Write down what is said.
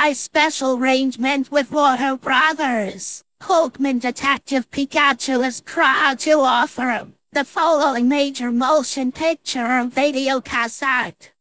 by special arrangement with Warner Brothers. Hulkman Detective Pikachu is proud to offer the following major motion picture and video cassette.